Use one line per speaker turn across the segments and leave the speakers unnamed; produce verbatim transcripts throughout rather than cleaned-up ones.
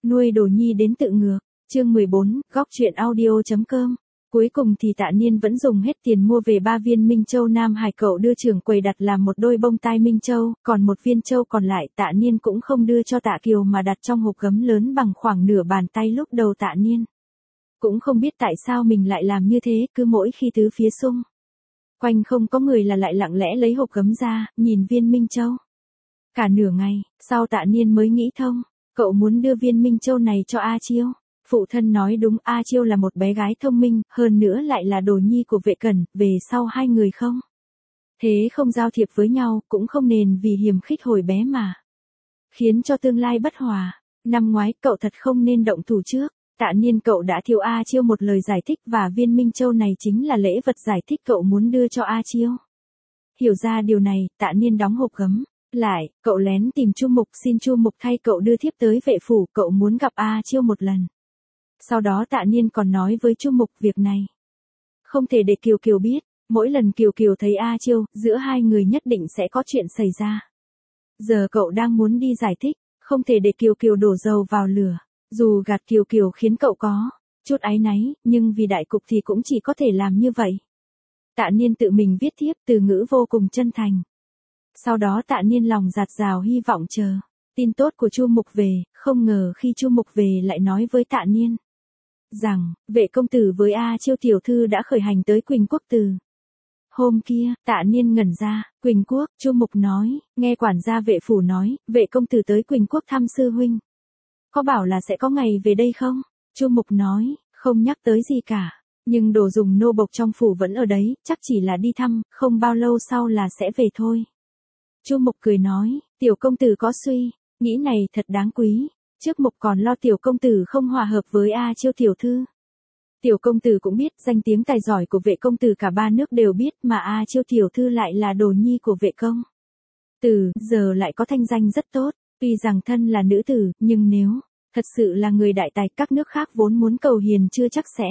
nuôi đồ nhi đến tự ngược. Chương mười bốn, góc truyện audio.com. Cuối cùng thì Tạ Niên vẫn dùng hết tiền mua về ba viên Minh Châu Nam Hải, cậu đưa trưởng quầy đặt làm một đôi bông tai Minh Châu, còn một viên châu còn lại Tạ Niên cũng không đưa cho Tạ Kiều mà đặt trong hộp gấm lớn bằng khoảng nửa bàn tay. Lúc đầu Tạ Niên cũng không biết tại sao mình lại làm như thế, cứ mỗi khi tứ phía xung quanh không có người là lại lặng lẽ lấy hộp gấm ra, nhìn viên Minh Châu. Cả nửa ngày, sau Tạ Niên mới nghĩ thông, cậu muốn đưa viên Minh Châu này cho A Chiêu. Phụ thân nói đúng, A Chiêu là một bé gái thông minh, hơn nữa lại là đồ nhi của Vệ Cẩn, về sau hai người không thế không giao thiệp với nhau, cũng không nên vì hiềm khích hồi bé mà khiến cho tương lai bất hòa. Năm ngoái cậu thật không nên động thủ trước. Tạ Niên cậu đã thiếu A Chiêu một lời giải thích, và viên Minh Châu này chính là lễ vật giải thích cậu muốn đưa cho A Chiêu. Hiểu ra điều này, Tạ Niên đóng hộp gấm lại, cậu lén tìm Chu Mục xin Chu Mục thay cậu đưa thiếp tới Vệ phủ, cậu muốn gặp A Chiêu một lần. Sau đó Tạ Niên còn nói với Chu Mục việc này không thể để Kiều Kiều biết, mỗi lần Kiều Kiều thấy A Chiêu, giữa hai người nhất định sẽ có chuyện xảy ra. Giờ cậu đang muốn đi giải thích, không thể để Kiều Kiều đổ dầu vào lửa. Dù gạt Kiều Kiều khiến cậu có chút áy náy, nhưng vì đại cục thì cũng chỉ có thể làm như vậy. Tạ Niên tự mình viết thiếp, từ ngữ vô cùng chân thành. Sau đó Tạ Niên lòng dạt dào hy vọng chờ tin tốt của Chu Mục về, không ngờ khi Chu Mục về lại nói với Tạ Niên rằng, Vệ công tử với A Chiêu tiểu thư đã khởi hành tới Quỳnh Quốc từ hôm kia. Tạ Niên ngẩn ra, Quỳnh Quốc, Chu Mục nói, nghe quản gia Vệ phủ nói, Vệ công tử tới Quỳnh Quốc thăm sư huynh. Có bảo là sẽ có ngày về đây không? Chu Mục nói, không nhắc tới gì cả, nhưng đồ dùng nô bộc trong phủ vẫn ở đấy, chắc chỉ là đi thăm, không bao lâu sau là sẽ về thôi. Chu Mục cười nói, tiểu công tử có suy nghĩ này thật đáng quý. Trước Mục còn lo tiểu công tử không hòa hợp với A Chiêu tiểu thư. Tiểu công tử cũng biết danh tiếng tài giỏi của Vệ công tử cả ba nước đều biết, mà A Chiêu tiểu thư lại là đồ nhi của Vệ công tử, giờ lại có thanh danh rất tốt. Tuy rằng thân là nữ tử, nhưng nếu thật sự là người đại tài, các nước khác vốn muốn cầu hiền chưa chắc sẽ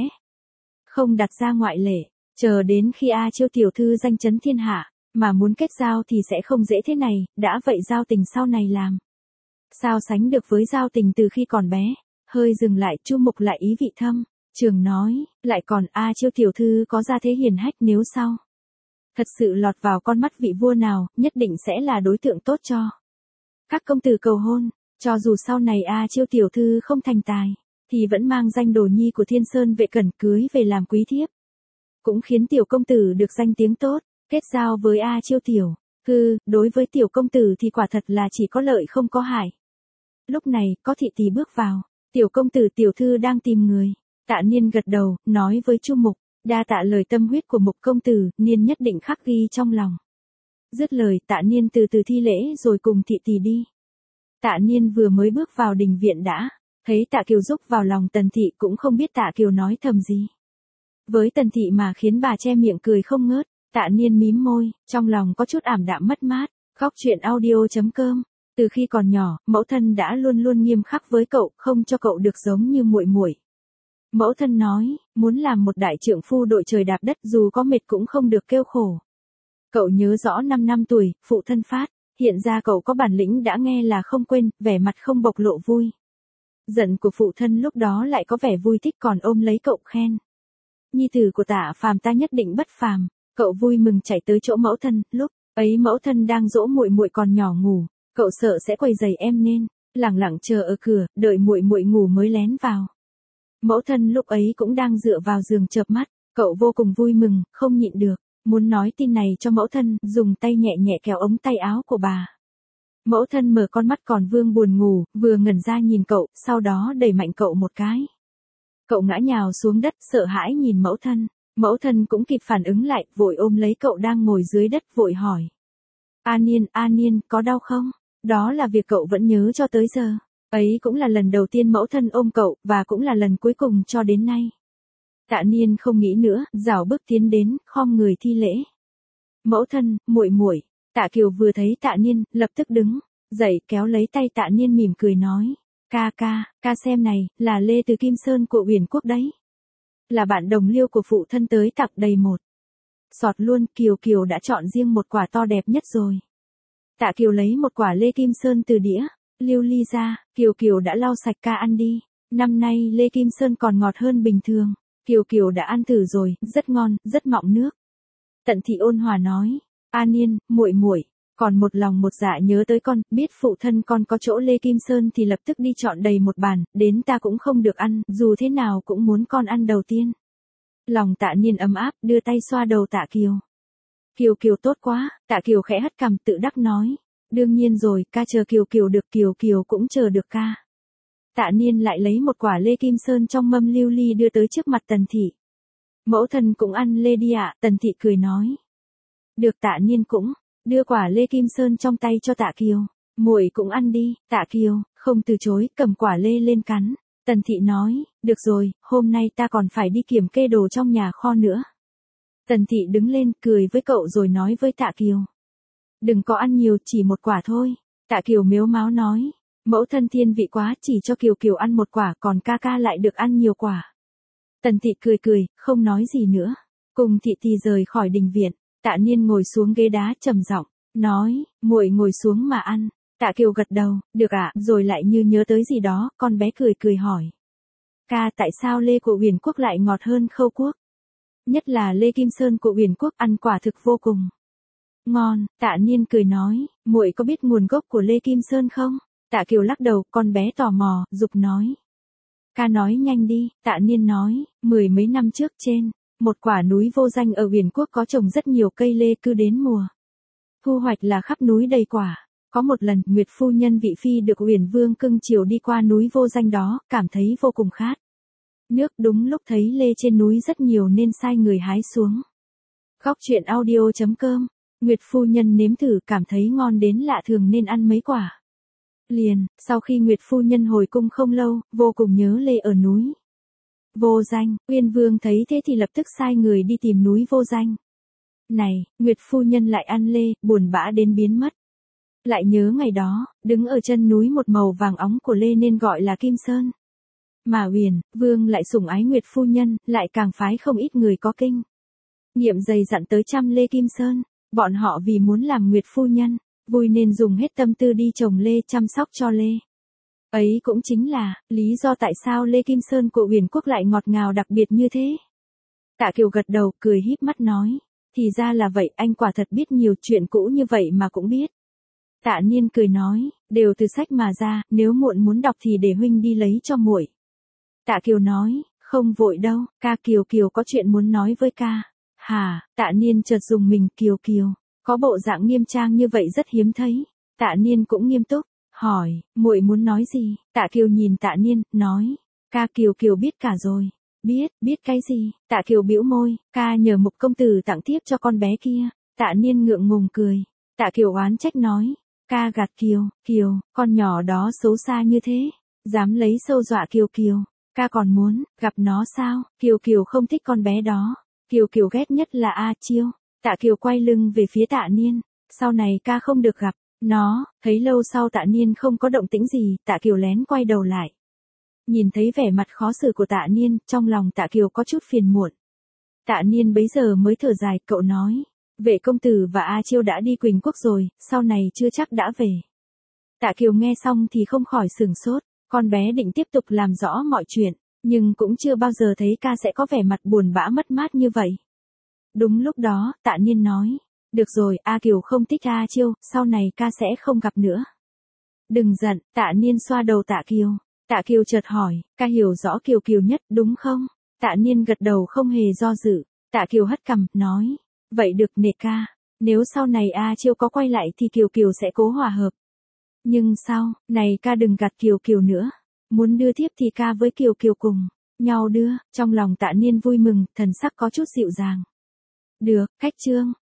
không đặt ra ngoại lệ. Chờ đến khi A Chiêu tiểu thư danh chấn thiên hạ, mà muốn kết giao thì sẽ không dễ thế này, đã vậy giao tình sau này làm sao sánh được với giao tình từ khi còn bé. Hơi dừng lại, Chu Mục lại ý vị thâm trường nói, lại còn A Chiêu tiểu thư có gia thế hiền hách, nếu sau thật sự lọt vào con mắt vị vua nào, nhất định sẽ là đối tượng tốt cho các công tử cầu hôn. Cho dù sau này A Chiêu tiểu thư không thành tài, thì vẫn mang danh đồ nhi của Thiên Sơn Vệ Cẩn cưới về làm quý thiếp, cũng khiến tiểu công tử được danh tiếng tốt. Kết giao với A Chiêu tiểu thư, đối với tiểu công tử thì quả thật là chỉ có lợi không có hại. Lúc này, có thị tỷ bước vào. Tiểu công tử tiểu thư đang tìm người. Tạ Niên gật đầu, nói với Chu Mục, đa tạ lời tâm huyết của Mục công tử, Niên nhất định khắc ghi trong lòng. Dứt lời, Tạ Niên từ từ thi lễ rồi cùng thị tỷ đi. Tạ Niên vừa mới bước vào đình viện đã thấy Tạ Kiều rúc vào lòng Tần thị, cũng không biết Tạ Kiều nói thầm gì với Tần thị mà khiến bà che miệng cười không ngớt. Tạ Niên mím môi, trong lòng có chút ảm đạm mất mát. Góc truyện audio.com. Từ khi còn nhỏ, mẫu thân đã luôn luôn nghiêm khắc với cậu, không cho cậu được giống như muội muội. Mẫu thân nói, muốn làm một đại trượng phu đội trời đạp đất, dù có mệt cũng không được kêu khổ. Cậu nhớ rõ năm năm tuổi, phụ thân phát hiện ra cậu có bản lĩnh đã nghe là không quên, vẻ mặt không bộc lộ vui giận của phụ thân lúc đó lại có vẻ vui thích, còn ôm lấy cậu khen, nhi tử của Tạ phàm ta nhất định bất phàm. Cậu vui mừng chạy tới chỗ mẫu thân, lúc ấy mẫu thân đang dỗ muội muội còn nhỏ ngủ, cậu sợ sẽ quấy rầy em nên lẳng lặng chờ ở cửa, đợi muội muội ngủ mới lén vào. Mẫu thân lúc ấy cũng đang dựa vào giường chợp mắt, cậu vô cùng vui mừng, không nhịn được muốn nói tin này cho mẫu thân, dùng tay nhẹ nhẹ kéo ống tay áo của bà. Mẫu thân mở con mắt còn vương buồn ngủ, vừa ngẩn ra nhìn cậu, sau đó đẩy mạnh cậu một cái. Cậu ngã nhào xuống đất, sợ hãi nhìn mẫu thân. Mẫu thân cũng kịp phản ứng lại, vội ôm lấy cậu đang ngồi dưới đất, vội hỏi. A Niên, A Niên, có đau không? Đó là việc cậu vẫn nhớ cho tới giờ. Ấy cũng là lần đầu tiên mẫu thân ôm cậu, và cũng là lần cuối cùng cho đến nay. Tạ Niên không nghĩ nữa, rảo bước tiến đến, khom người thi lễ. Mẫu thân, muội muội. Tạ Kiều vừa thấy Tạ Niên, lập tức đứng dậy, kéo lấy tay Tạ Niên mỉm cười nói. Ca ca, ca xem này, là Lê từ Kim Sơn của Uyển Quốc đấy. Là bạn đồng liêu của phụ thân tới tặng đầy một sọt luôn. Kiều Kiều đã chọn riêng một quả to đẹp nhất rồi. Tạ Kiều lấy một quả Lê Kim Sơn từ đĩa Lưu ly ra, Kiều Kiều đã lau sạch ca ăn đi. Năm nay Lê Kim Sơn còn ngọt hơn bình thường. Kiều Kiều đã ăn thử rồi, rất ngon, rất mọng nước. Tận Thị ôn hòa nói, A Niên, muội muội, còn một lòng một dạ nhớ tới con, biết phụ thân con có chỗ Lê Kim Sơn thì lập tức đi chọn đầy một bàn, đến ta cũng không được ăn, dù thế nào cũng muốn con ăn đầu tiên. Lòng Tạ Niên ấm áp, đưa tay xoa đầu Tạ Kiều. Kiều Kiều tốt quá, Tạ Kiều khẽ hất cằm tự đắc nói, đương nhiên rồi, ca chờ Kiều Kiều được, Kiều Kiều cũng chờ được ca. Tạ Niên lại lấy một quả Lê Kim Sơn trong mâm lưu ly đưa tới trước mặt Tần Thị. Mẫu thân cũng ăn Lê đi ạ, Tần Thị cười nói. Được, Tạ Niên cũng đưa quả Lê Kim Sơn trong tay cho Tạ Kiều. Muội cũng ăn đi. Tạ Kiều không từ chối, cầm quả Lê lên cắn. Tần Thị nói, được rồi, hôm nay ta còn phải đi kiểm kê đồ trong nhà kho nữa. Tần Thị đứng lên, cười với cậu rồi nói với Tạ Kiều. Đừng có ăn nhiều, chỉ một quả thôi. Tạ Kiều mếu máo nói, mẫu thân thiên vị quá, chỉ cho Kiều Kiều ăn một quả, còn ca ca lại được ăn nhiều quả. Tần Thị cười cười, không nói gì nữa. Cùng Thị thì rời khỏi đình viện. Tạ Niên ngồi xuống ghế đá trầm giọng, nói, muội ngồi xuống mà ăn. Tạ Kiều gật đầu, được ạ, rồi lại như nhớ tới gì đó, con bé cười cười hỏi. Ca, tại sao Lê của Uyển Quốc lại ngọt hơn Khâu Quốc? Nhất là Lê Kim Sơn của Uyển Quốc ăn quả thực vô cùng ngon. Tạ Niên cười nói, muội có biết nguồn gốc của Lê Kim Sơn không? Tạ Kiều lắc đầu, con bé tò mò, giục nói. Ca nói nhanh đi. Tạ Niên nói, mười mấy năm trước trên một quả núi vô danh ở Uyển Quốc có trồng rất nhiều cây lê, cứ đến mùa thu hoạch là khắp núi đầy quả. Có một lần, Nguyệt phu nhân vị phi được Uyển Vương cưng chiều đi qua núi vô danh đó, cảm thấy vô cùng khát nước, đúng lúc thấy lê trên núi rất nhiều nên sai người hái xuống. Góc truyện audio chấm com. Nguyệt phu nhân nếm thử, cảm thấy ngon đến lạ thường nên ăn mấy quả liền. Sau khi Nguyệt phu nhân hồi cung không lâu, vô cùng nhớ lê ở núi vô danh. Uyên Vương thấy thế thì lập tức sai người đi tìm núi vô danh này. Nguyệt phu nhân lại ăn lê, buồn bã đến biến mất. Lại nhớ ngày đó, đứng ở chân núi một màu vàng óng của lê nên gọi là Kim Sơn. Mà Uyển Vương lại sủng ái Nguyệt phu nhân, lại càng phái không ít người có kinh nghiệm dày dặn tới chăm lê Kim Sơn. Bọn họ vì muốn làm Nguyệt phu nhân vui nên dùng hết tâm tư đi trồng lê, chăm sóc cho lê. Ấy cũng chính là lý do tại sao Lê Kim Sơn của Uyển Quốc lại ngọt ngào đặc biệt như thế. Tạ Kiều gật đầu, cười híp mắt nói, thì ra là vậy, anh quả thật biết nhiều chuyện cũ như vậy mà cũng biết. Tạ Niên cười nói, đều từ sách mà ra, nếu muộn muốn đọc thì để huynh đi lấy cho muội. Tạ Kiều nói, không vội đâu, ca. Kiều Kiều có chuyện muốn nói với ca. Hà, Tạ Niên chợt dùng mình. Kiều Kiều có bộ dạng nghiêm trang như vậy rất hiếm thấy. Tạ Niên cũng nghiêm túc, hỏi, muội muốn nói gì? Tạ Kiều nhìn Tạ Niên, nói, ca. Kiều Kiều biết cả rồi. Biết, biết cái gì? Tạ Kiều bĩu môi, ca nhờ Mục công tử tặng tiếp cho con bé kia. Tạ Niên ngượng ngùng cười. Tạ Kiều oán trách nói, ca gạt Kiều. Kiều, con nhỏ đó xấu xa như thế, dám lấy sâu dọa Kiều Kiều. Ca còn muốn gặp nó sao? Kiều Kiều không thích con bé đó. Kiều Kiều ghét nhất là A Chiêu. Tạ Kiều quay lưng về phía Tạ Niên, sau này ca không được gặp nó. Thấy lâu sau Tạ Niên không có động tĩnh gì, Tạ Kiều lén quay đầu lại. Nhìn thấy vẻ mặt khó xử của Tạ Niên, trong lòng Tạ Kiều có chút phiền muộn. Tạ Niên bấy giờ mới thở dài, cậu nói, Vệ công tử và A Chiêu đã đi Quỳnh Quốc rồi, sau này chưa chắc đã về. Tạ Kiều nghe xong thì không khỏi sửng sốt, con bé định tiếp tục làm rõ mọi chuyện, nhưng cũng chưa bao giờ thấy ca sẽ có vẻ mặt buồn bã mất mát như vậy. Đúng lúc đó, Tạ Niên nói, được rồi, A Kiều không thích A Chiêu, sau này ca sẽ không gặp nữa. Đừng giận. Tạ Niên xoa đầu Tạ Kiều. Tạ Kiều chợt hỏi, ca hiểu rõ Kiều Kiều nhất đúng không? Tạ Niên gật đầu không hề do dự. Tạ Kiều hất cằm, nói, vậy được nè ca, nếu sau này A Chiêu có quay lại thì Kiều Kiều sẽ cố hòa hợp. Nhưng sau này ca đừng gạt Kiều Kiều nữa, muốn đưa thiếp thì ca với Kiều Kiều cùng nhau đưa. Trong lòng Tạ Niên vui mừng, thần sắc có chút dịu dàng. Được, khách trương.